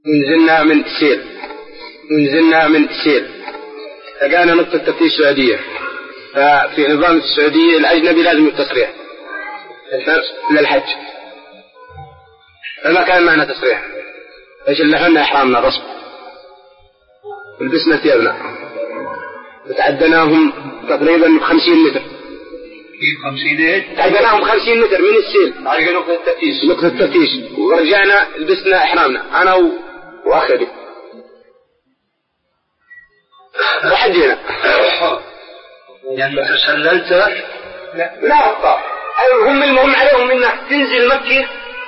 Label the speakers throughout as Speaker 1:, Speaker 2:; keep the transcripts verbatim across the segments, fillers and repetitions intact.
Speaker 1: نزلنا من سير نزلنا من سير لقانا نقطة تفتيش سعودية. ففي نظام السعودية الأجنبي لازم التصريح للحج، فما كان معنا تصريح، ايش اللي خلنا إحرامنا رسم ولبسنا ثيابنا وتعدناهم تقريبا بخمسين متر.
Speaker 2: كيف خمسين ايش؟
Speaker 1: تعدناهم خمسين متر من السيل
Speaker 2: على نقطة التفتيش
Speaker 1: نقطة التفتيش ورجعنا لبسنا إحرامنا أنا و... وأخذي وحجينا.
Speaker 2: يعني تسللت؟
Speaker 1: لا لا أخطأ. هم المهم عليهم إنك تنزل مكة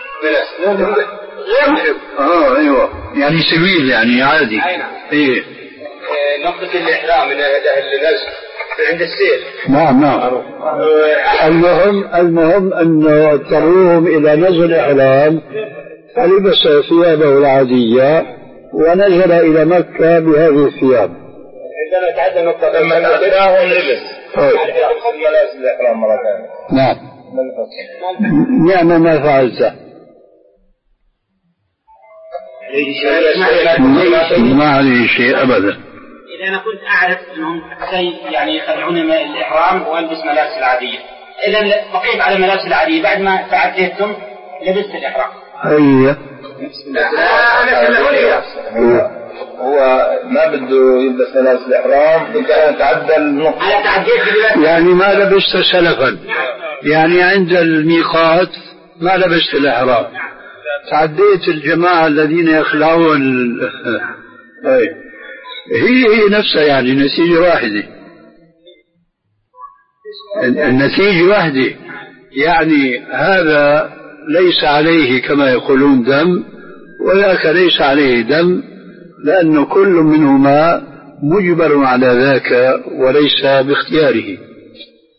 Speaker 1: غير محرم.
Speaker 2: اه ايوه يعني سبيل يعني عادي. ايه
Speaker 1: نقطة الإحرام من النزل عند السير.
Speaker 3: نعم نعم. المهم المهم أن اضطروهم إلى نزل الإحرام فلبس ثيابه العادية ونزل إلى مكة بهذه الثياب.
Speaker 1: عندما تعدى نقطة لما تعدناهم لبس ملابس الإحرام مرة ثانية.
Speaker 3: نعم نعم ما فعلت. ما عليه شيء أبدا.
Speaker 4: إذا أنا كنت أعرف أنهم شيء يعني يخلعون من الإحرام وألبس ملابس العادية، إذا بقيت على ملابس العادية بعد ما تعديتهم لبست الإحرام.
Speaker 3: أيه.
Speaker 1: هو ما بده يلبس ملابس الإحرام كان تعدى النقطة.
Speaker 3: يعني ما لبست سلفا، يعني عند الميقات ما لبست الإحرام، تعديت الجماعة الذين يخلعون ال... هي هي نفسها يعني نتيجة واحدة، النتيجة واحدة. يعني هذا ليس عليه كما يقولون دم وذاك ليس عليه دم، لأن كل منهما مجبر على ذاك وليس باختياره.